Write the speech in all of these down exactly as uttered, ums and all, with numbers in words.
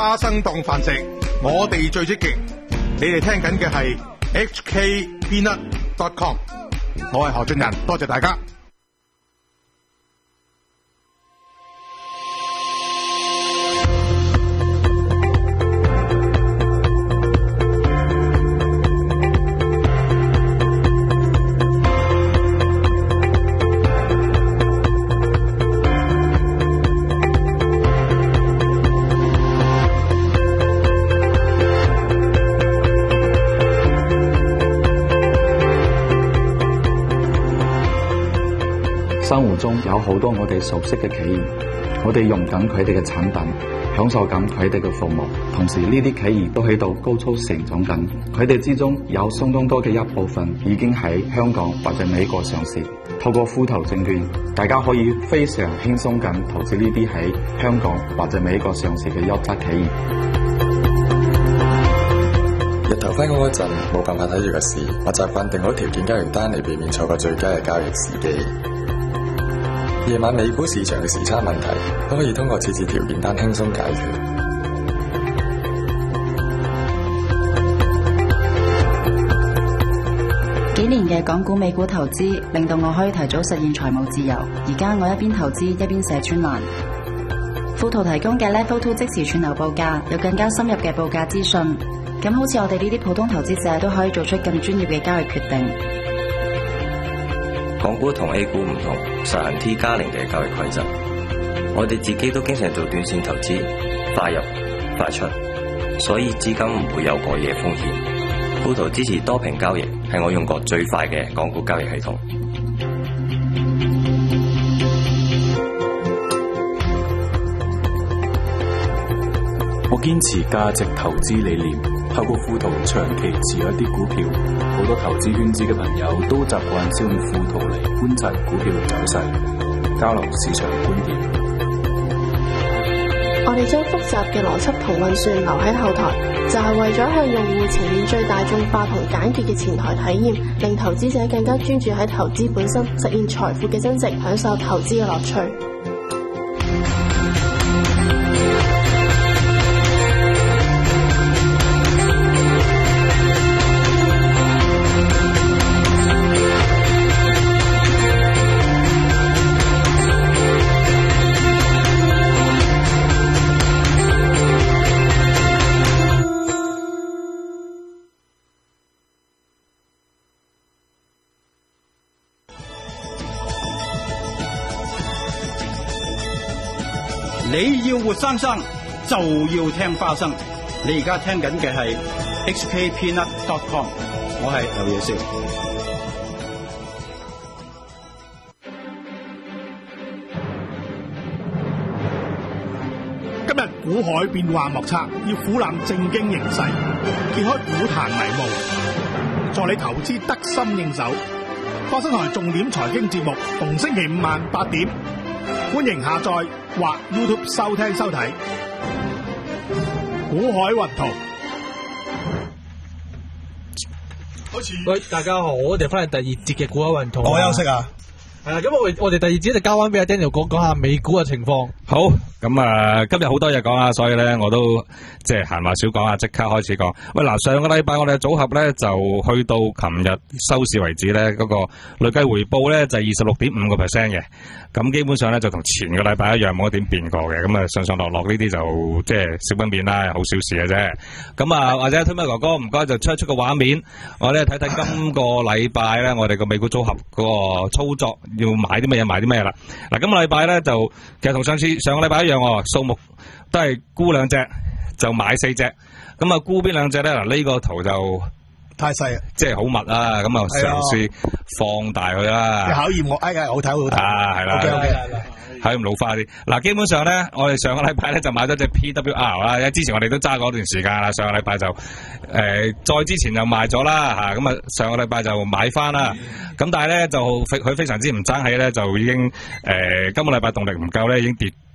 花生檔飯食，我哋最積極。你哋聽緊嘅係 H K Peanut dot com， 我係何俊仁，多謝大家。 生活中有好多我哋熟悉嘅企業，我哋用緊佢哋嘅產品，享受緊佢哋嘅服務，同時呢啲企業都喺度高速成長緊，佢哋之中有相當多嘅一部分已經喺香港或者美國上市。透過富途證券，大家可以非常輕鬆咁投資呢啲喺香港或者美國上市嘅優質企業。 日頭翻工嗰陣冇辦法睇住個市，我習慣定好條件交易單嚟避免錯過最佳嘅交易時機。夜晚美股市場嘅時差問題都可以通過設置條件單輕鬆解決。 幾年嘅港股美股投資令到我可以提早實現財務自由。而家我一邊投資一邊寫專欄。富途提供嘅 Level Two 即時串流報價，有更加深入嘅報價資訊。咁好似我哋呢啲普通投資者都可以做出更專業嘅交易決定。 港股同 A 股唔同，實行 T 加零嘅交易規則。我哋自己都經常做短線投資，快入快出，所以資金唔會有過夜風險。富途支持多屏交易，係我用過最快嘅港股交易系統。 我堅持價值投資理念，透過富途長期持有一啲股票。好多投資圈子嘅朋友都習慣使用富途嚟觀察股票嘅走勢，交流市場觀點。 我哋將複雜嘅邏輯同運算留喺後台，就係為咗向用戶呈現最大眾化同簡潔嘅前台體驗，令投資者更加專注喺投資本身，實現財富嘅增值，享受投資嘅樂趣。 你要活生生就要聽花生。你而家聽緊嘅係 H K Peanut dot com， 我係劉野少。 今日股海變幻莫測，要俯覽正經形勢，揭開股壇迷霧，助你投資得心應手。花生台重點財經節目，逢星期五晚八點，歡迎下載或 YouTube 收聽收睇。股海雲圖。 喂，大家好，我哋翻嚟第二節嘅股海雲圖。 我休息啊。 係啦，咁我我哋第二節就交翻俾阿 Daniel 講講下美股嘅情況。 好，咁啊，今日好多嘢講啊，所以咧我都即係閒話少講啊，即刻開始講。喂，嗱，上個禮拜我哋嘅組合咧就去到琴日收市為止咧，嗰、那個累計回報咧就係二十六點五個 percent 嘅。咁基本上咧就同前個禮拜一樣，冇一點變過嘅。咁啊上上落落呢啲就即係小分變啦，好小事嘅啫。咁啊或者推咩哥哥唔該就出一出個畫面，我哋睇睇今個禮拜咧我哋個美股組合嗰個操作要買啲咩嘢買啲咩嘢啦。嗱，今個禮拜咧就其實同上次上個禮拜一樣喎，數目都係沽兩隻就買四隻。咁啊沽邊兩隻咧？嗱、這、呢個圖就太細啊， 即係好密啊，咁啊嘗試放大佢啦。 考驗我，哎呀，好睇好睇啊，係啦 ，OK OK， 係咁老花啲。嗱，基本上咧，我哋上個禮拜咧就買咗隻 P W R 啦，因為之前我哋都揸過一段時間啦。上個禮拜就誒、呃，再之前就賣咗啦嚇，咁啊上個禮拜就買翻啦。咁但係咧就佢非常之唔爭氣咧，就已經誒、呃、今個禮拜動力唔夠咧，已經跌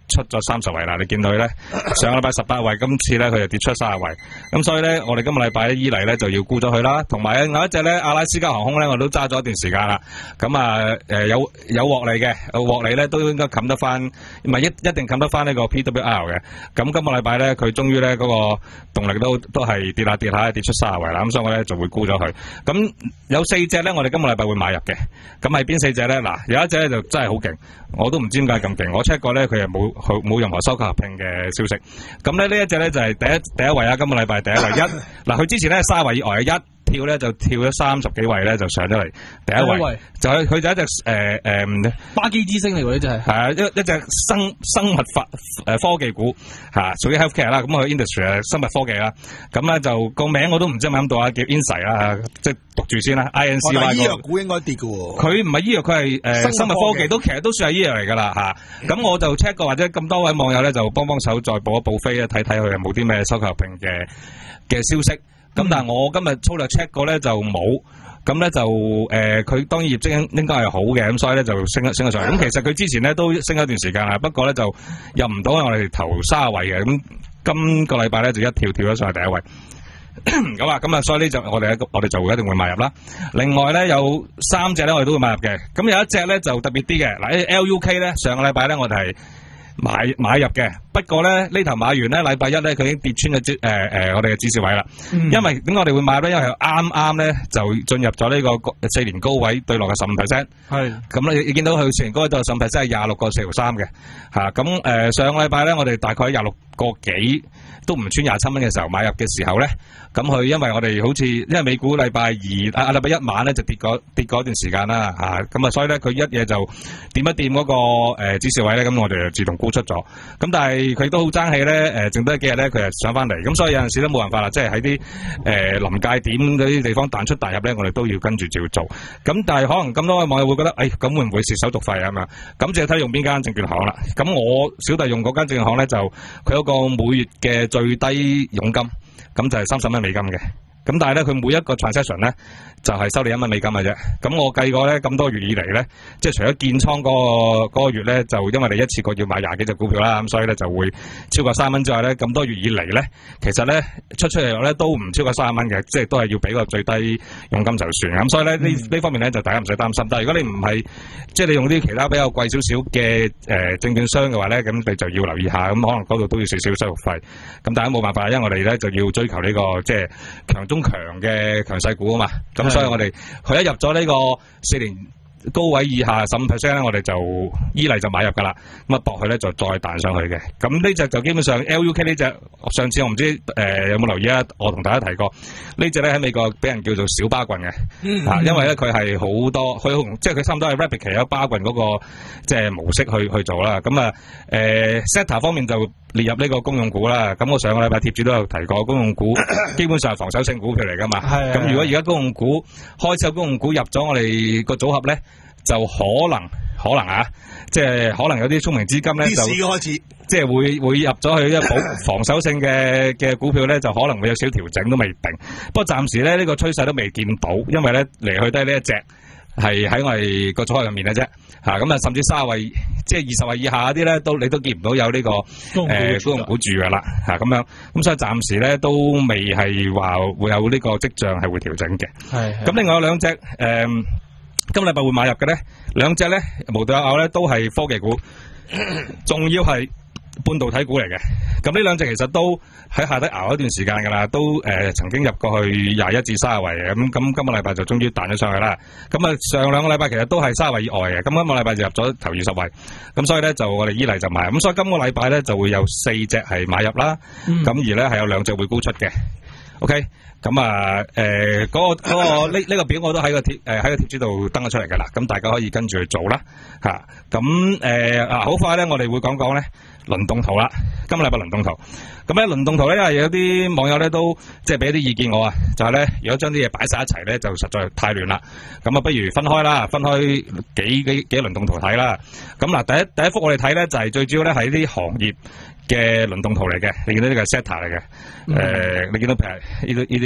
出咗三十位啦。你見到咧，上個禮拜十八位，今次咧佢就跌出三十位。咁所以咧，我哋今個禮拜依嚟咧就要沽咗佢啦。同埋另外一隻咧，阿拉斯加航空咧，我都揸咗一段時間啦。咁啊誒有有獲利嘅，獲利咧都應該冚得翻，唔係一一定冚得翻呢個 P W R 嘅。咁今個禮拜咧，佢終於咧嗰個動力都都係跌下跌下跌出三十位啦。咁所以我咧就會沽咗佢。咁有四隻咧，我哋今個禮拜會買入嘅。咁係邊四隻咧？嗱，有一隻咧就真係好勁，我都唔知點解咁勁。我 check 過咧，佢係冇冇任何收購合併嘅消息。咁咧呢一隻咧就係第一第一位啊！今個禮拜第一位一嗱，佢之前咧三十位以外一跳咧就跳咗三十幾位咧就上咗嚟第一位，位就係佢就一隻誒誒巴基之星嚟喎，呢隻係係啊一一隻生生物發誒科技股嚇，屬於 healthcare 啦。咁佢 industry 係生物科技啦。咁咧就個名我都唔知係咪諗到啊，叫 Insight 啦，即係讀住先啦。I N C Y 醫藥股應該跌嘅喎。 佢唔係醫藥，佢係誒生物科技，都其實都算係醫藥嚟㗎啦嚇。咁我就 check 過，或者咁多位網友咧就幫幫手再報一報飛咧，睇睇佢有冇啲咩收購合併嘅嘅消息。咁、嗯、但係我今日粗略 check 過咧就冇，咁咧就誒佢、呃、當然業績應應該係好嘅，咁所以咧就升咗升咗上嚟。咁其實佢之前咧都升咗一段時間啦，不過咧就入唔到我哋頭三十位嘅。咁今個禮拜咧就一跳跳咗上去第一位。咁啊，咁啊，所以呢就我哋我哋就一定會買入啦。另外咧有三隻咧我哋都會買入嘅。咁有一隻咧就特別啲嘅，嗱 L U K 咧上個禮拜咧我哋係買買入嘅，不過咧呢頭買完咧，禮拜一咧佢已經跌穿咗誒誒我哋嘅指示位啦。嗯、因為點解我哋會買咧？因為啱啱咧就進入咗呢個四年高位對落嘅十五 percent。係。咁咧你見到佢四年高位對落十五 percent 係廿六個四毫三嘅嚇。咁誒、呃、上個禮拜咧我哋大概廿六個幾都唔穿廿七蚊嘅時候買入嘅時候咧，咁佢因為我哋好似因為美股禮拜二啊禮拜一晚咧就跌嗰跌嗰段時間啦嚇，咁啊所以咧佢一嘢就掂一掂嗰、那個誒、呃、指示位咧，咁我哋就自動沽出咗。咁但係佢都好爭氣咧，誒、呃、剩低幾日咧佢又上翻嚟，咁所以有陣時都冇辦法啦，即係喺啲誒臨界點嗰啲地方彈出彈入咧，我哋都要跟住照做。咁但係可能咁多位網友會覺得，誒咁會唔會蝕手續費啊嘛？咁就睇用邊間證券行啦。咁我小弟用嗰間證券行咧就佢有個每月嘅最低佣金，咁就係三十蚊美金嘅。咁但係咧，佢每一個 transaction 咧就係、是、收你一蚊美金嘅啫。咁我計過咧，咁多月以嚟咧，即係除咗建倉嗰、那個那個月咧，就因為你一次過要買廿幾隻股票啦，咁所以咧就會超過三蚊之外咧，咁多月以嚟咧，其實咧出出嚟咧都唔超過三十蚊嘅，即係都係要俾個最低佣金就算。咁所以咧呢呢、嗯、方面咧就大家唔使擔心。但係如果你唔係即係你用啲其他比較貴少少嘅誒證券商嘅話咧，咁你就要留意下，咁可能嗰度都要少少手續費。咁大家冇辦法，因為我哋咧就要追求呢、這個即係強中強嘅強勢股啊嘛，咁所以我哋佢一入咗呢個四年高位以下十五 percent 咧，我哋就依嚟就買入噶啦，咁啊搏佢咧就再彈上去嘅。咁呢隻就基本上 L U K 呢隻，上次我唔知誒、呃、有冇留意啊？我同大家提過呢隻咧喺美國俾人叫做小巴棍嘅，嗯嗯、啊，因為咧佢係好多，佢即係佢差唔多係 replicate 有巴棍嗰、那個即係模式去去做啦。咁啊誒 sector 方面就列入呢個公用股啦。咁我上個禮拜貼紙都有提過，公用股基本上係防守性股票嚟噶嘛。咁如果而家公用股開始有公用股入咗我哋個組合咧，就可能可能啊，即係可能有啲聰明資金咧就開始，即係會會入咗去一保防守性嘅嘅股票咧，就可能會有少調整都未定。不過暫時咧呢、這個趨勢都未見到，因為咧嚟去都係呢一隻係喺我哋個組合入面嘅啫。吓咁啊，甚至卅位即係二十位以下嗰啲咧，都你都見唔到有呢、這個誒公用股住噶啦吓咁樣。咁所以暫時咧都未係話會有呢個跡象係會調整嘅。係咁，另外有兩隻誒。呃今禮拜會買入嘅咧，兩隻咧無獨有偶咧都係科技股，仲要係半導體股嚟嘅。咁呢兩隻其實都喺下底熬一段時間噶啦，都誒、呃、曾經入過去廿一至三十位嘅。咁咁今個禮拜就終於彈咗上去啦。咁啊上兩個禮拜其實都係三十位以外嘅。咁今個禮拜就入咗頭二十位。咁所以咧就我哋依嚟就買。咁所以今個禮拜咧就會有四隻係買入啦。咁、嗯、而咧係有兩隻會沽出嘅。OK。咁啊，誒、呃，嗰、那個嗰、那個呢呢、這個表我都喺個貼誒喺個貼紙度登咗出嚟噶啦，咁大家可以跟住去做啦，吓、啊，咁誒啊，好快咧，我哋會講講咧輪動圖啦，今個禮拜輪動圖，咁咧輪動圖咧，因為有啲網友咧都即係俾啲意見我啊，就係、是、咧如果將啲嘢擺晒一齊咧，就實在太亂啦，咁啊不如分開啦，分開幾幾幾輪動圖睇啦，咁嗱第一第一幅我哋睇咧就係、是、最主要咧係啲行業嘅輪動圖嚟嘅，你見到呢個係 sector 嚟嘅，誒、嗯呃，你見到譬如呢啲呢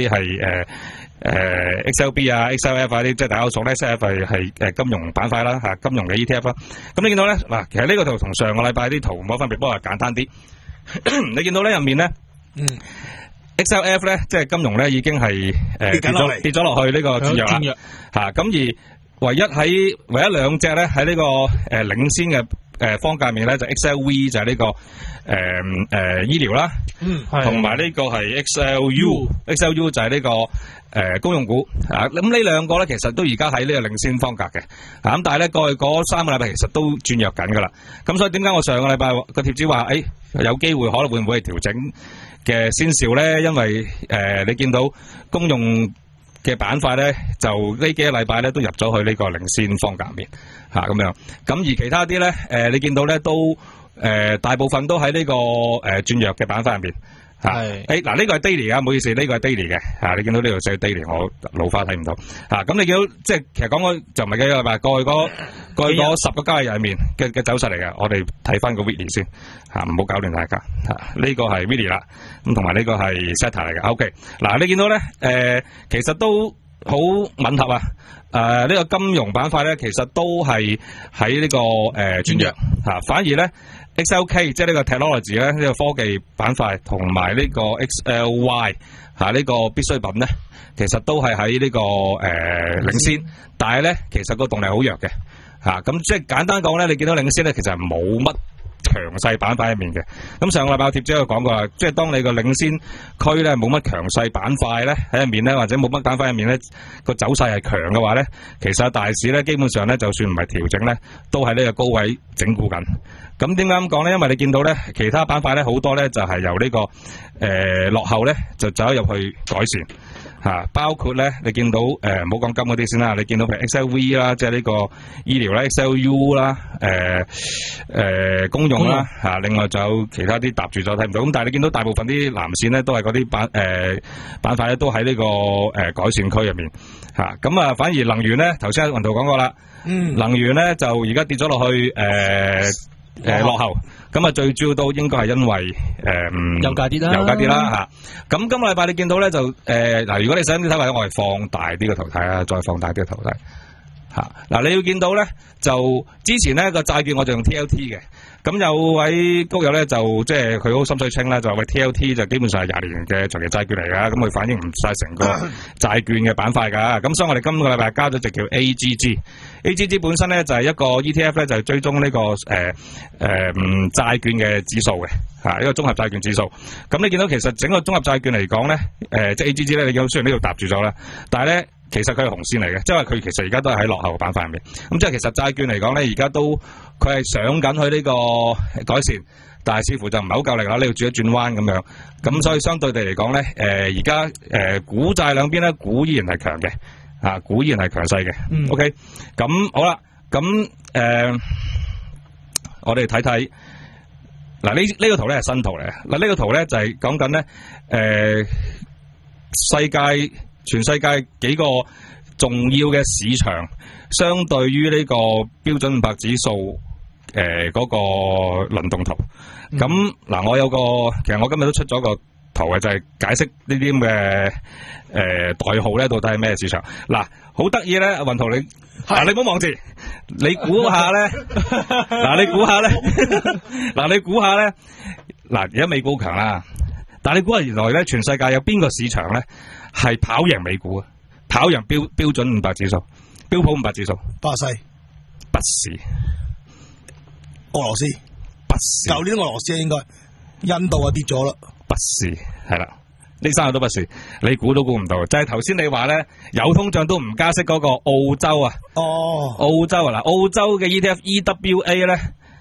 啲係誒誒 X L B 啊、X L F 啊啲，即係大家熟咧 ，X L F 係係誒金融板塊啦嚇，金融嘅 E T F 啦。咁你見到咧嗱，其實呢個圖同上個禮拜啲圖冇分別，不過係簡單啲。你見到咧入面咧，嗯 ，X L F 咧即係金融咧已經係誒、呃、跌咗跌咗落去呢個轉弱啦嚇。咁而唯一喺唯一兩隻咧喺呢個誒、呃、領先嘅。誒，方界面咧就 X L V 就係呢、這個誒誒、呃呃、醫療啦，嗯，同埋呢個係 X L U，X L U 就係呢、這個誒、呃、公用股啊。咁呢兩個咧其實都而家喺呢個領先方格嘅，啊咁但係咧過去嗰三個禮拜其實都轉弱緊噶啦。咁所以點解我上個禮拜個貼紙話誒有機會可能會唔會係調整嘅先兆咧？因為誒、呃、你見到公用嘅板塊咧，就呢幾個禮拜咧都入咗去呢個領先方格面嚇咁樣，咁而其他啲咧，誒、呃、你見到咧都誒、呃、大部分都喺呢、這個誒、呃、轉弱嘅板塊入面嚇。係誒嗱呢個係 daily 啊，唔好意思，呢、這個係 daily 嘅嚇、啊。你見到呢度寫 daily，我老花睇唔到嚇。咁、啊、你見到即係其實講開就唔係幾個禮拜，過去嗰過去嗰十個交易日入面嘅嘅走勢嚟嘅。我哋睇翻個 weekly 先嚇，唔、啊、好搞亂大家嚇。呢、啊這個係 weekly 啦，咁同埋呢個係 setter 嚟嘅。OK，嗱、啊、你見到咧誒、呃，其實都好吻合啊！誒、呃，呢、這個金融板塊咧，其實都係喺呢個誒轉弱吓，反而咧 X L K 即係呢個 technology 咧，呢、這個科技板塊同埋呢個 X L Y 吓、啊、呢、這個必需品咧，其實都係喺呢個誒、呃、領先，但係咧其實個動力好弱嘅吓，咁、啊、即係簡單講咧，你見到領先咧，其實係冇乜強勢板塊入面嘅。咁上個禮拜貼咗個講過啦，即係當你個領先區咧冇乜強勢板塊咧喺入面咧，或者冇乜板塊入面咧個走勢係強嘅話咧，其實大市咧基本上咧就算唔係調整咧，都喺呢個高位整固緊。咁點解咁講咧？因為你見到咧其他板塊咧好多咧就係由呢、這個誒、呃、落後咧就走入去改善。嚇，包括咧，你見到誒，唔好講金嗰啲先啦，你見到譬如 X L V 啦，即係呢個醫療啦 X L U 啦，誒誒公用啦，嚇，另外仲有其他啲搭住咗睇唔到，咁但係你見到大部分啲藍線咧，都係嗰啲板誒板塊咧，都喺呢個誒改善區入面嚇，咁啊反而能源咧，頭先阿雲圖講過啦，嗯，能源咧就而家跌咗落去誒誒落後。咁啊，最主要都應該係因為誒、嗯、 油價跌啦， 油價跌啦嚇。咁今個禮拜你見到咧就誒嗱、呃，如果你想睇下，我係放大啲個圖睇啊，再放大啲個圖睇嚇。嗱、啊，你要見到咧，就之前咧個債券我就用 T L T 嘅。咁有位高友咧就即係佢好心水清啦，就話喂 T L T 就基本上係廿年嘅長期債券嚟㗎，咁佢反映唔晒成個債券嘅板塊㗎。咁所以我哋今個禮拜加咗隻叫 A G G。A G G 本身咧就係一個 E T F 咧，就係追蹤呢、這個誒誒嗯債券嘅指數嘅嚇，一個綜合債券指數。咁你見到其實整個綜合債券嚟講咧，誒、呃、即係 A G G 咧，你見到雖然呢度搭住咗啦，但係咧其實佢係紅線嚟嘅，即係話佢其實而家都係喺落後嘅板塊入面。咁即係其實債券嚟講咧，而家都佢係上緊去呢個改善，但係似乎就唔係好夠力啦，你要轉一轉彎咁樣。咁所以相對地嚟講咧，誒而家誒股債兩邊咧，股依然係強嘅。啊，股依然係強勢嘅。嗯、OK，咁好啦，咁誒、呃，我哋睇睇嗱呢呢個圖咧係新圖嚟嘅。嗱、這、呢個圖咧就係講緊咧誒世界全世界幾個重要嘅市場，相對於呢個標準五百指數誒嗰、呃那個輪動圖。咁嗱、嗯，我有個其實我今日都出咗個圖嘅，就係、是、解釋呢啲咁嘅誒代號咧，到底係咩市場？嗱，好得意咧，雲圖你嗱，你唔好望住，你估下咧，嗱，你估下咧，嗱，你估下咧，嗱，而家美股強啦，但係你估下原來咧，全世界有邊個市場咧係跑贏美股啊？跑贏標標準五百指數、標普五百指數？ 巴西？ 不是， 俄羅斯？ 不是， 舊年俄羅斯應該，印度啊跌咗啦。 不是，係啦，呢三個都不是，你估都估唔到，就係頭先你話咧有通脹都唔加息嗰個澳洲啊，哦，澳洲啊嗱，澳洲嘅 E T F E W A 咧，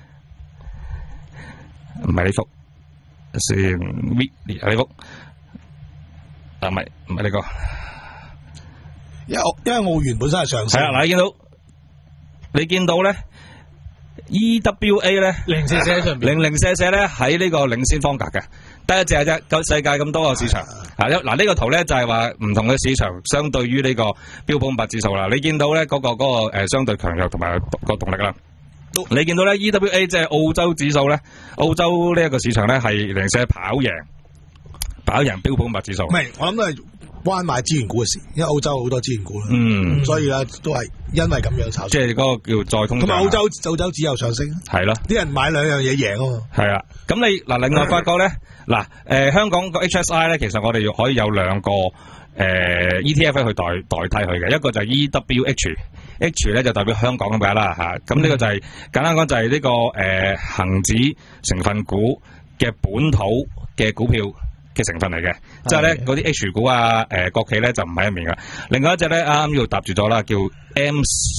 唔係呢幅，先 V 呢幅，啊唔係唔係呢個， 因為因為澳元本身係上升， 係啦嗱，你見到你見到咧 E W A 咧零舍舍上零零舍舍咧喺呢個領先方格嘅。得一隻啫，世界咁多個市場，啊嗱呢個圖咧就係話唔同嘅市場相對於呢個標普五百指數啦。你見到咧嗰、嗰個嗰、嗰個誒、呃、相對強弱同埋個動力啦。你見到咧 E W A 即係澳洲指數咧，澳洲呢一個市場咧係零舍跑贏跑跑贏標普五百指數。 唔係，我諗都係關買資源股嘅事，因為澳洲好多資源股啦。 嗯， 所以咧都係因為咁樣炒。 即係嗰個叫再通脹。 同埋澳洲澳洲指油上升。係咯。啲人買兩樣嘢贏啊嘛。係啊，咁你嗱另外發覺咧，嗱誒香港個 H S I 咧，其實我哋可以有兩個。誒、呃、E T F 去代代替佢嘅，一個就係 E W H，H 咧就代表香港咁解啦嚇。咁、啊、呢個就係、是、簡單講就係呢、這個誒恆、呃、指成分股嘅本土嘅股票嘅成分嚟嘅，即係咧嗰啲 H 股啊、誒、呃、國企咧就唔喺入面嘅。另外一隻咧啱啱呢度搭住咗啦，叫 M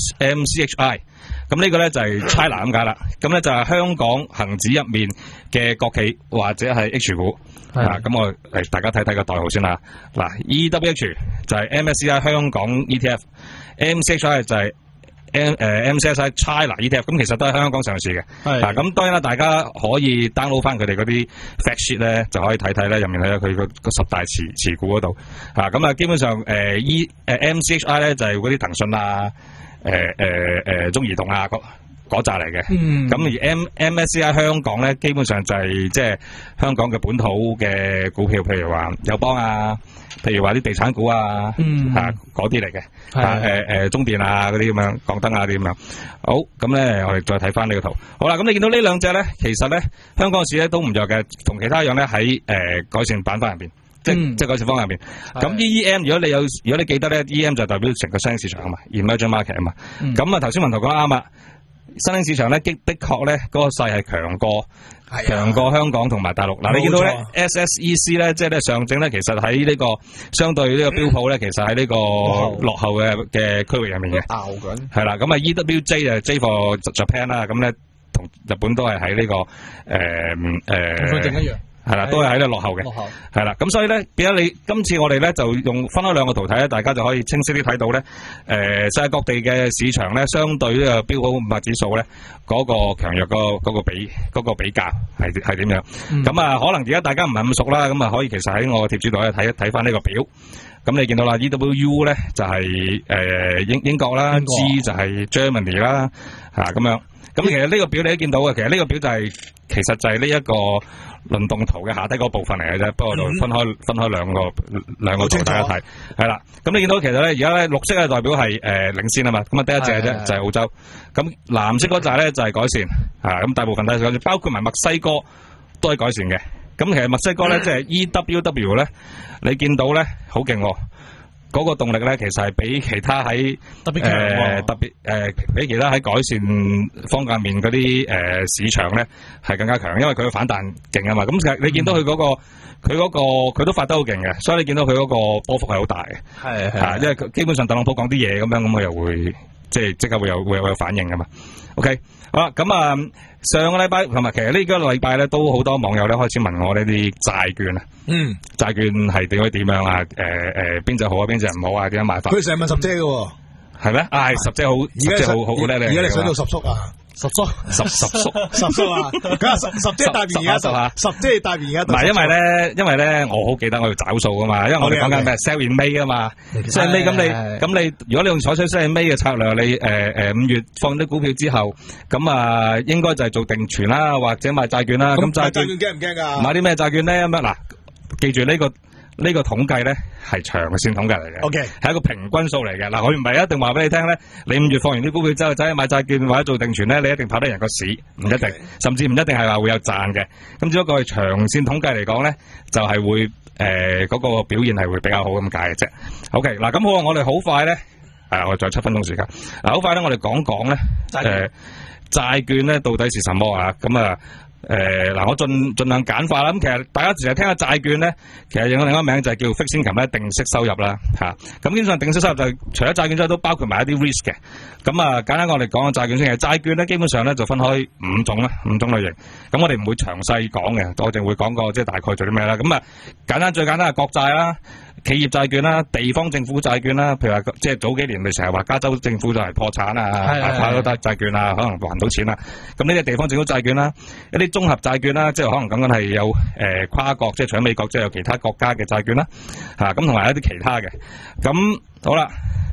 M C H I。咁呢個咧就係 China 咁解啦。咁咧就係香港恆指入面嘅國企或者係 H 股。啊，咁我誒大家睇睇個代號先啦。嗱 ，E W H 就係 M S C I 香港 E T F，M C H I 就係 M 誒 M C S I China E T F， 咁其實都係香港上市嘅。係。啊，咁當然啦，大家可以 download 翻佢哋嗰啲 fact sheet 咧，就可以睇睇咧，入面睇下佢個個十大持持股嗰度。啊，咁啊，基本上誒 E 誒 M C H I 咧就係嗰啲騰訊啊、誒誒誒中移動啊嗰嗰扎嚟嘅，咁、嗯、而 M M S C I 香港咧，基本上就係即係香港嘅本土嘅股票，譬如話友邦啊，譬如話啲地產股啊，嗯、啊嗰啲嚟嘅，啊誒誒中電啊嗰啲咁樣，港燈啊啲咁樣。好，咁咧我哋再睇翻呢個圖。好啦，咁你見到呢兩隻咧，其實咧香港市咧都唔弱嘅，同其他一樣咧喺誒改善板塊入邊，即係、嗯、即係改善方向入邊。咁 E E M 如果你有，如果你記得咧 ，E E M 就代表成個新興市場啊嘛 ，emerging market 啊嘛。咁啊頭先文圖講啱啊。新興市場咧，的的確咧，嗰個勢係強過強過香港同埋大陸。嗱，你見到咧 S S E C 咧，即係咧上證咧，其實喺呢個相對呢個標普咧，其實喺呢個落後嘅嘅區域入面嘅。拗緊。係啦，咁啊 E W J 就 J for Japan 啦，咁咧同日本都係喺呢個誒誒。同上證一樣。係啦，都係喺度落後嘅，係啦，咁所以咧，變咗你今次我哋咧就用分開兩個圖睇咧，大家就可以清晰啲睇到咧，誒、呃，世界各地嘅市場咧，相對呢個標普五百指數咧，嗰、那個強弱個嗰個比嗰、那個比較係係點樣？咁、嗯、啊，可能而家大家唔係咁熟啦，咁啊，可以其實喺我貼紙度咧睇一睇翻呢個表，咁你見到啦 ，E W U 咧就係、是、誒、呃、英英國啦 ，G 就係 Germany 啦，吓咁樣，咁其實呢個表你都見到嘅，其實呢個表就係、是、其實就係呢一個。輪動圖嘅下低嗰部分嚟嘅啫，不過就分開、嗯、分開兩個兩個圖大家睇，係啦。咁你見到其實咧，而家咧綠色係代表係誒、呃、領先啊嘛，咁啊第一隻嘅啫，就係澳洲。咁藍色嗰隻咧就係改善，啊咁大部分都係改善，包括埋墨西哥都係改善嘅。咁其實墨西哥咧即係 E W W 咧，你見到咧好勁喎。嗰、那個動力咧，其實係比其他喺特別誒、呃、特別誒、呃、比其他喺改善方界面嗰啲誒市場咧係更加強，因為佢嘅反彈勁啊嘛。咁其實你見到佢嗰、那個佢嗰、嗯那個佢都發得好勁嘅，所以你見到佢嗰個波幅係好大嘅。係係、啊，因為基本上特朗普講啲嘢咁樣，咁佢又會即係即刻會有會有會有反應噶嘛。OK， 好啦，咁啊上個禮拜同埋其實呢個禮拜咧都好多網友咧開始問我呢啲債券啊。嗯，債券係點樣點樣啊？誒、呃、誒，邊隻好啊？邊隻唔好啊？點樣買法？ 佢成日問十姐嘅，係咩？啊，係十姐好，而家好好好叻咧。而家你想做十叔啊？十叔，十十叔，十叔啊！咁啊，十十姐大便而家啊，十姐大便而家。唔係，因為咧，因為咧，我好記得我要找數噶嘛，因為我哋講緊咩 sell in May 啊嘛 ，sell in May 咁你咁你，如果你用採取 sell in May 嘅策略，你誒誒五月放啲股票之後，咁啊應該就係做定存啦，或者買債券啦。咁債券驚唔驚噶？買啲咩債券咧？咁樣嗱。記住呢、這個呢、這個統計咧係長線統計嚟嘅， OK 係一個平均數嚟嘅。嗱，我唔係一定話俾你聽咧，你五月放完啲股票之後走去買債券或者做定存咧，你一定跑得贏個市，唔一定，okay. 甚至唔一定係話會有賺嘅。咁只不過係長線統計嚟講咧，就係、是、會誒嗰、呃那個表現係會比較好咁解嘅啫。OK， 嗱咁好啊，我哋好快咧，誒我仲有七分鐘時間，嗱好快咧，我哋講講咧，誒債券咧到底是什麼啊？咁啊。誒、呃，嗱，我盡盡量簡化啦。咁其實大家成日聽下債券咧，其實有另一個名就係叫 fixed income 咧，定息收入啦，吓、啊。咁基本上定息收入就除咗債券之外，都包括埋一啲 risk 嘅。咁啊，簡單我哋講下債券先。債券咧，基本上咧就分開五種啦，五種類型。咁我哋唔會詳細講嘅，我淨會講個即係大概做啲咩啦。咁啊，簡單最簡單係國債啦。企業債券啦，地方政府債券啦，譬如話即係早幾年咪成日話加州政府就係破產啊，派咗債債券啊，可能還唔到錢啦。咁呢啲地方政府債券啦，一啲綜合債券啦，即係可能講緊係有誒、呃、跨國，即係除咗美國，即係有其他國家嘅債券啦，吓咁同埋一啲其他嘅。咁好啦，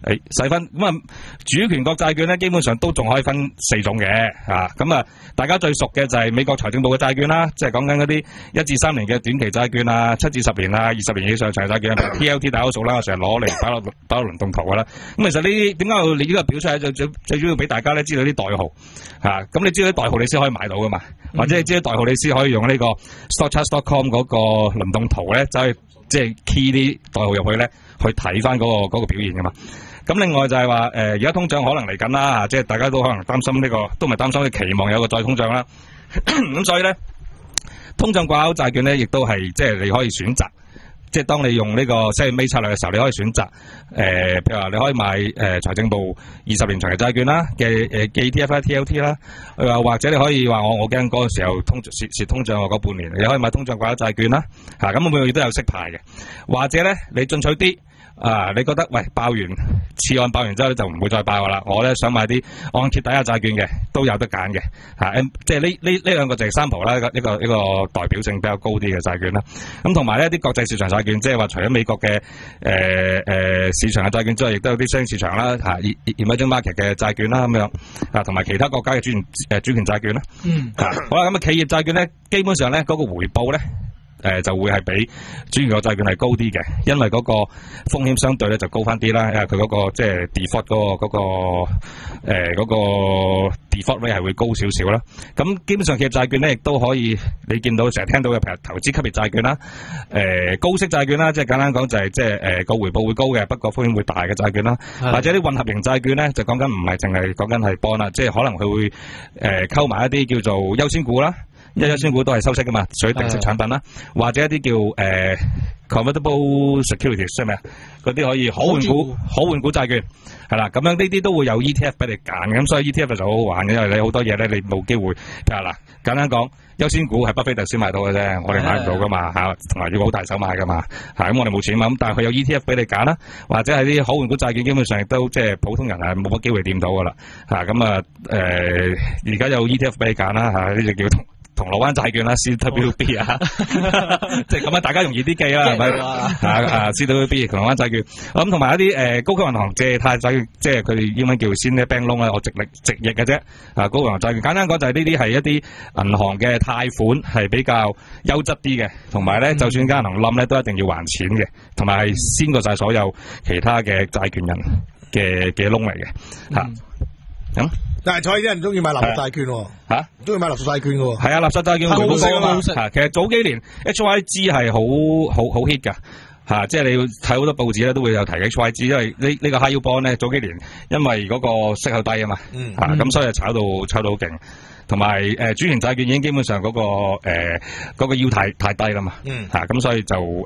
誒細分咁啊，主權國債券咧基本上都仲可以分四種嘅啊，咁啊大家最熟嘅就係美國財政部嘅債券啦，即係講緊嗰啲一至三年嘅短期債券啊，七至十年啊，二十年以上長債券啊 ，T L T 大多數啦，我成日攞嚟擺落擺落輪動圖噶啦。咁其實呢啲點解我你呢個表出嚟最最最主要俾大家咧知道啲代號嚇，咁、啊、你知道啲代號你先可以買到噶嘛，嗯、或者你知道代號你先可以用呢個 stockcharts dot com 嗰個輪動圖咧走去即係 key 啲代號入去咧去睇翻嗰個嗰、嗰個表現噶嘛。咁另外就係話誒，而、呃、家通脹可能嚟緊啦，即係大家都可能擔心呢、呢個，都唔係擔心，期望有個再通脹啦。咁所以咧，通脹掛鈎債券咧，亦都係即係你可以選擇，即係當你用呢個 set May 策略嘅時候，你可以選擇誒、呃，譬如話你可以買誒財、呃、政部二十年長期債券啦嘅誒嘅 E T F 啦、T L T 啦，又或者你可以話我我驚嗰個時候通蝕蝕通脹嗰半年，你可以買通脹掛鈎債券啦，嚇咁每個月都有息派嘅，或者咧你進取啲。啊！你覺得喂爆完次按爆完之後咧就唔會再爆噶啦，我咧想買啲按揭抵押債券嘅都有得揀嘅嚇，即係呢呢呢兩個就係sample啦，一個一個一個代表性比較高啲嘅債券啦。咁同埋呢啲國際市場債券，即係話除咗美國嘅誒誒市場嘅債券之外，亦都有啲商業市場啦嚇，emerging market 嘅債券啦咁樣啊，同埋其他國家嘅主權誒主權債券啦。嗯。啊，好啦，咁啊企業債券咧，基本上咧嗰個回報咧。誒、呃、就會係比主權國債券係高啲嘅，因為嗰個風險相對咧就高翻啲啦，因為佢嗰、那個即係 default 嗰、那個嗰、那個誒嗰、呃那個 default rate 係會高少少啦。咁基本上企業債券咧亦都可以，你見到成日聽到嘅譬如投資級別債券啦，誒、呃、高息債券啦，即係簡單講就係即係誒個回報會高嘅，不過風險會大嘅債券啦，或者啲混合型債券咧就講緊唔係淨係講緊係 bond 啦，即係可能佢會誒溝埋一啲叫做優先股啦。一優先股都係收息噶嘛，屬於定息產品啦，或者一啲叫誒、呃、convertible securities 即係咩啊？嗰啲可以可換股可換股債券係啦，咁樣呢啲都會有 E T F 俾你揀，咁所以 E T F 就好好玩嘅，因為你好多嘢咧你冇機會。譬如嗱，簡單講，優先股係巴菲特先買到嘅啫，我哋買唔到噶嘛嚇，同埋要好大手買噶嘛嚇，咁我哋冇錢嘛，咁但係佢有 E T F 俾你揀啦，或者係啲可換股債券，基本上亦都即係普通人係冇乜機會掂到噶啦嚇，咁啊誒而家有 E T F 俾你揀啦嚇，呢隻叫同。銅鑼灣債券啦 ，C W B 啊，即係咁樣大家容易啲記啦，係咪啊？啊 ，C W B 銅鑼灣債券，咁同埋一啲誒、呃、高級銀行借貸債券，即係佢哋英文叫 Senior Bank Loan 啦，我直力直譯嘅啫。啊，高級銀行債券簡單講就係呢啲係一啲銀行嘅貸款係比較優質啲嘅，同埋咧就算間銀行冧咧都一定要還錢嘅，同埋係先過晒所有其他嘅債權人嘅嘅窿嚟嘅嚇。咁、嗯。 但係彩啲人中意買垃圾債券喎，嚇，中意買垃圾債券嘅喎。係啊， 垃圾債券回報高啊嘛。嚇，其實早幾年 H Y G 係好好好 hit 㗎，嚇，即係你要睇好多報紙咧都會有提 H Y G， 因為呢呢個 high yield bond 咧早幾年因為嗰個息口低啊嘛，嚇，咁所以炒到炒到好勁。同埋誒主權債券已經基本上嗰、那個誒嗰、呃那個 yield 太太低啦嘛，嚇，咁所以就誒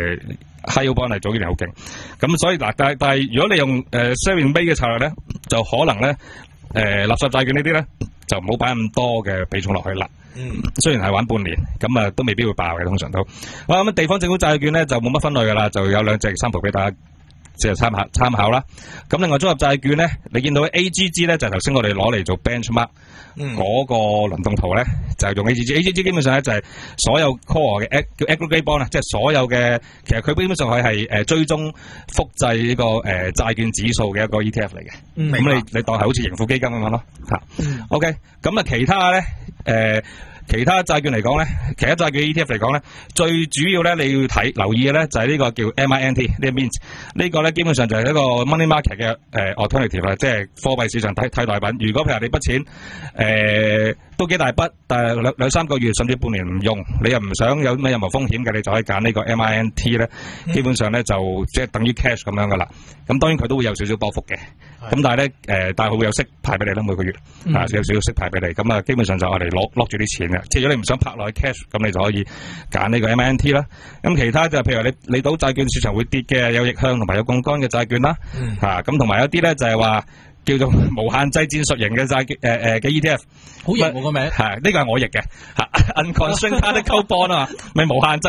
high yield bond 係早幾年好勁。咁所以嗱，但係但係如果你用誒 saving May 嘅策略咧，就可能咧。誒、呃，垃圾債券呢啲咧就唔好擺咁多嘅比重落去啦。嗯，雖然係玩半年，咁啊都未必會爆嘅，通常都。好啦，咁地方政府債券咧就冇乜分類噶啦，就有兩隻三圖俾大家即係參考參考啦。咁另外綜合債券咧，你見到 A G G 咧就係頭先我哋攞嚟做 benchmark 嗰、嗯、個輪動圖咧，就係用 A G G。A G G 基本上咧就係所有 core 嘅叫 aggregate bond 啦，即係所有嘅，其實佢基本上佢係誒追蹤複製呢、這個誒債、呃、券指數嘅一個 E T F 嚟嘅。咁、嗯、你你當係好似盈富基金咁樣咯。吓、嗯、，OK。咁啊，其他咧誒。呃其他債券嚟講咧，其他債券 E T F 嚟講咧，最主要咧你要睇留意嘅咧就係呢個叫 M I N T 呢個 mint 呢個咧基本上就係一個 money market 嘅誒 alternative 啦，即係貨幣市場替替代品。如果譬如你筆錢誒、呃、都幾大筆，但係兩兩三個月甚至半年唔用，你又唔想有咩任何風險嘅，你就可以揀呢個 M I N T 咧。基本上咧就即係等於 cash 咁樣噶啦。咁當然佢都會有少少波幅嘅，咁但係咧誒，但係佢會有息派俾你啦，每個月啊有少少息派俾你。咁啊，基本上就我哋攞攞住啲錢。即係如果你唔想拍落去 cash，咁你就可以揀呢個 M I N T 啦。咁其他就譬如你你賭債券市場會跌嘅，有逆向同埋有槓桿嘅債券啦。嚇咁同埋有啲咧就係話叫做無限制戰術型嘅債券誒誒嘅 E T F。好型喎個名。係呢個係我譯嘅嚇 ，unconstrained callable bond 啊嘛，咪無限制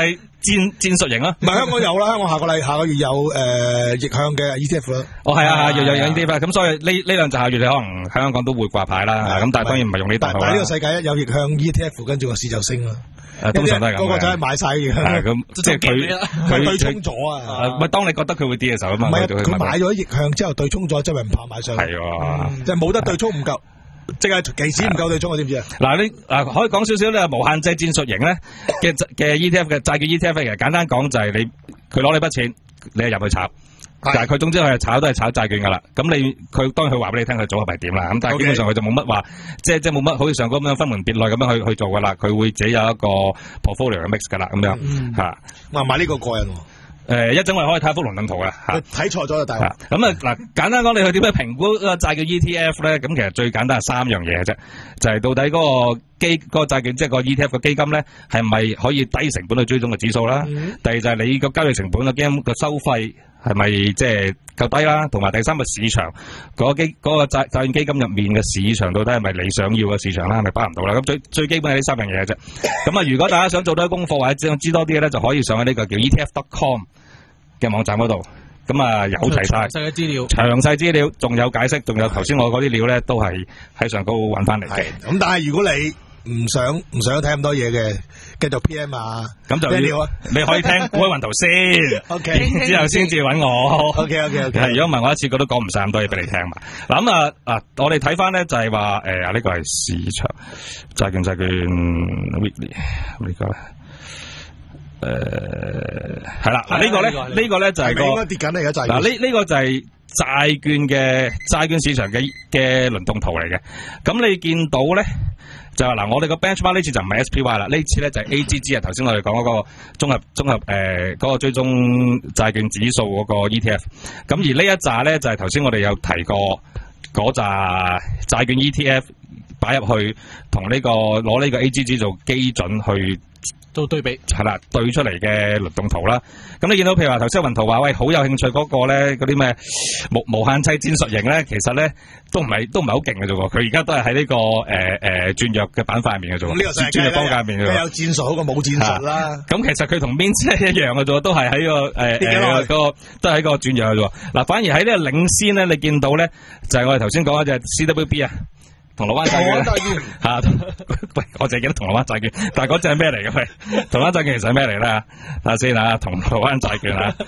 戰戰術型咯。 唔係香港有啦，香港下個禮下個月有誒逆向嘅 E T F 啦。 哦，係啊，又有有 E T F，咁所以呢呢兩隻下月你可能喺香港都會掛牌啦。咁但係當然唔係用呢檔號啦。 但係呢個世界一有逆向 E T F， 跟住個市就升啦。 誒，通常都係咁嘅。 個個就係買晒嘅。係咁，即係佢佢對沖咗啊！ 唔係，當你覺得佢會跌嘅時候啊嘛。 唔係，佢買咗逆向之後對沖咗，周圍唔怕買上。 係喎， 即係冇得對沖唔夠。即係期指唔夠對沖，我知唔知啊？ 嗱，你嗱可以講少少咧，無限制戰術型咧嘅嘅 E T F 嘅債券 E T F 其實簡單講就係你佢攞你筆錢，你係入去炒，但係佢總之佢係炒都係炒債券噶啦。咁你佢當然佢話俾你聽佢組合係點啦。咁但係基本上佢就冇乜話，即係即係冇乜好似上嗰咁樣分門別類咁樣去去做噶啦。佢會自己有一個 portfolio 嘅 mix 噶啦，咁樣吓。哇， 買呢個過癮。 誒，一陣我哋可以睇下幅輪動圖嘅吓， 睇錯咗就大鑊。 咁啊嗱，簡單講，你去點樣評估個債券 E T F 咧？咁其實最簡單係三樣嘢嘅啫，就係到底嗰個基嗰個債券即係個 E T F 嘅基金咧，係咪可以低成本去追蹤嘅指數啦？第二就係你個交易成本嘅基金個收費係咪即係夠低啦？同埋第三個市場嗰個基嗰個債債券基金入面嘅市場到底係咪你想要嘅市場啦？係咪包含到啦？咁最最基本係呢三樣嘢嘅啫。咁啊，如果大家想做多啲功課或者想知多啲嘅咧，就可以上去呢個叫 E T F dot com 嘅網站嗰度，咁啊有齊晒詳細嘅資料， 詳細資料，仲有解釋，仲有頭先我嗰啲料咧，都係喺上高揾翻嚟嘅。 咁但係如果你唔想唔想睇咁多嘢嘅，繼續 P M 啊， 咁就要啊，你可以聽股海雲圖先，OK， 之後先至揾我。OK OK OK。係，如果唔係我一次過都講唔晒咁多嘢俾你聽嘛。嗱咁啊啊，我哋睇翻咧就係話誒啊呢個係市場債券債券 weekly 呢個咧。誒，係啦，嗱呢個咧，呢個咧就係個應該跌緊啦，而家債券。 嗱呢呢個就係債券嘅債券市場嘅嘅輪動圖嚟嘅。咁你見到咧就係嗱，我哋個 benchmark 呢次就唔係 S P Y 啦，呢次咧就係 A G G 啊。頭先我哋講嗰個綜合綜合誒嗰個追蹤債券指數嗰個 E T F。咁而呢一紮咧就係頭先我哋有提過嗰紮債券 E T F 擺入去，同呢個攞呢個 A G G 做基準去。 做對比係啦，對出嚟嘅輪動圖啦。咁你見到譬如話頭先雲圖話喂，好有興趣嗰個咧，嗰啲咩無無限制戰術型咧，其實咧都唔係都唔係好勁嘅啫喎。佢而家都係喺呢個誒誒轉弱嘅板塊入面嘅啫喎。 呢個世界轉弱方界入面嘅。 有戰術好過冇戰術啦。咁其實佢同 Mint 一樣嘅啫喎，都係喺個誒誒個都係喺個轉弱嘅啫喎。嗱，反而喺呢個領先咧，你見到咧就係我哋頭先講嗰隻 C W B 啊。銅鑼灣債券吓，喂，我淨係記得銅鑼灣債券，但係嗰隻係咩嚟嘅？喂，銅鑼灣債券其實係咩嚟咧？睇下先啊，銅鑼灣債券啊，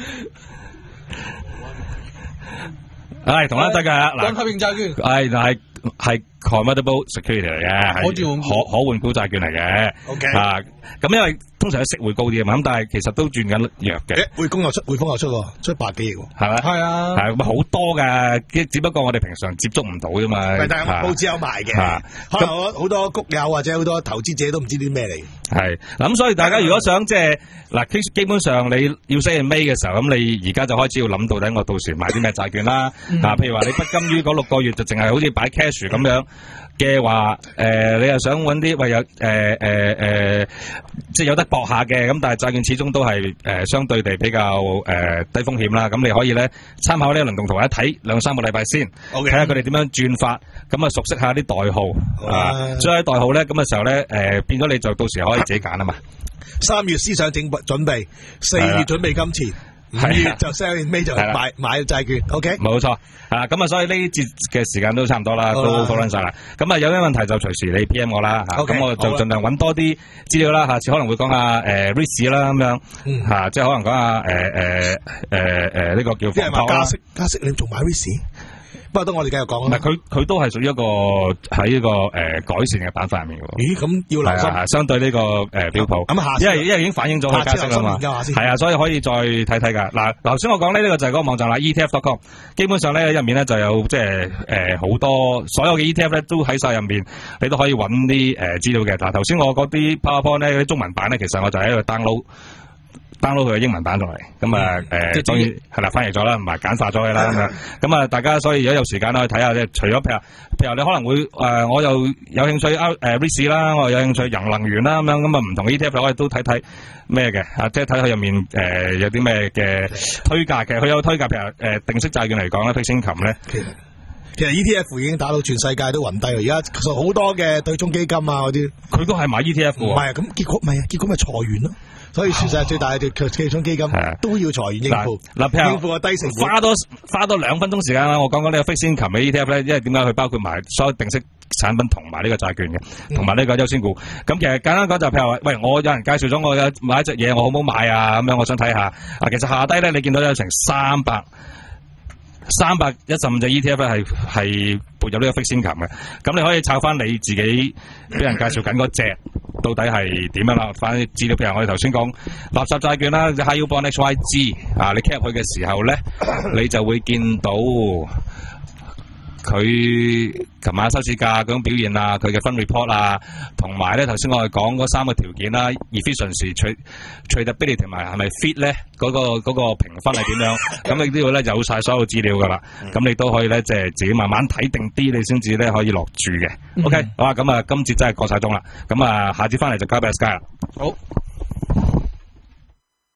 係銅鑼灣債券啊，嗱， 太平債券， 係係係 convertible security 嚟嘅，係可可換股債券嚟嘅。 OK， 啊，咁因為通常息會高啲啊嘛，咁但係其實都轉緊弱嘅。 匯豐又出，匯豐又出喎，出百幾億喎， 係咪？ 係啊， 係咁好多㗎，只不過我哋平常接觸唔到啫嘛。 但係報紙有賣嘅，可能好多谷友或者好多投資者都唔知啲咩嚟。 係嗱，咁所以大家如果想即係嗱，基本上你要 say in May 嘅時候，咁你而家就開始要諗到底我到時買啲咩債券啦。啊，譬如話你不甘於嗰六個月就淨係好似擺 cash 咁樣嘅話，誒，你又想揾啲喂有誒誒誒，即係有得搏下嘅，咁但係債券始終都係誒相對地比較誒低風險啦。咁你可以咧參考呢個輪動圖一睇兩三個禮拜先，睇下佢哋點樣轉法，咁啊熟悉下啲代號啊，所以喺代號咧咁嘅時候咧，誒變咗你就到時可以自己揀啊嘛。 三月思想整準備，四月準備金錢。五月就 sell in May 就買買債券 ，OK？ 冇錯，啊咁啊，所以呢節嘅時間都差唔多啦，都討論晒啦。咁啊，有咩問題就隨時你 P M 我啦，吓咁我就盡量揾多啲資料啦。下次可能會講下誒 risk 啦，咁樣吓，即係可能講下誒誒誒誒呢個叫防破啦。加息加息，你仲買 risk？不過都我哋繼續講啦。 唔係佢佢都係屬於一個喺呢個誒改善嘅板塊入面嘅。 咦？咁要留心。 相對呢個誒標普。咁下因為因為已經反映咗佢加息啦嘛。係啊，所以可以再睇睇㗎。嗱，頭先我講呢呢個就係嗰個網站啦 ，E T F dot com。基本上咧入面咧就有即係誒好多所有嘅 E T F 咧都喺晒入面，你都可以揾啲誒資料嘅。嗱，頭先我嗰啲 PowerPoint 咧啲中文版咧，其實我就喺度 download。download 佢嘅英文版落嚟，咁啊誒，當然係啦，翻譯咗啦，唔係簡化咗嘅啦，咁啊，咁啊，大家所以如果有時間可以睇下，即係除咗譬如譬如你可能會誒，我又有興趣誒 risk 啦，我又有興趣人能源啦，咁樣咁啊，唔同 E T F 可以都睇睇咩嘅啊，即係睇佢入面誒有啲咩嘅推介嘅，佢有推介譬如誒定息債券嚟講咧，fixed income咧。 其實 E T F 已經打到全世界都暈低啦，而家其實好多嘅對沖基金啊嗰啲， 佢都係買 E T F 喎。 唔係啊，咁結果唔係啊，結果咪裁員咯。所以全世界最大嘅對沖基金都要裁員應付， 嗱譬如應付個低成本。 花多花多兩分鐘時間啦，我講講呢個 fixed income 嘅 E T F 咧，因為點解佢包括埋所有定息產品同埋呢個債券嘅，同埋呢個優先股。咁其實簡單講就譬如話，喂，我有人介紹咗我有買一隻嘢，我好唔好買啊？咁樣我想睇下。啊，其實下低咧，你見到有成三百。三百一十五隻 E T F 咧係係撥入呢個 fixed income 嘅，咁你可以抄翻你自己俾人介紹緊嗰隻到底係點樣啦？翻啲資料，譬如我哋頭先講垃圾債券啦 ，High Yield Bond X Y G 啊，你 cap 佢嘅時候咧，你就會見到佢琴晚收市價嗰種表現啊，佢嘅分 report 啊，同埋咧頭先我哋講嗰三個條件啦 ，efficiency、tradability 同埋係咪 fit 咧？嗰、那個嗰、那個評分係點樣？咁你呢度咧有晒所有資料噶啦，咁你都可以咧即係自己慢慢睇定啲，你先至咧可以落注嘅。OK，好啊，咁啊今節真係過晒鐘啦，咁啊下節翻嚟就交俾阿 Sky 啦。 好。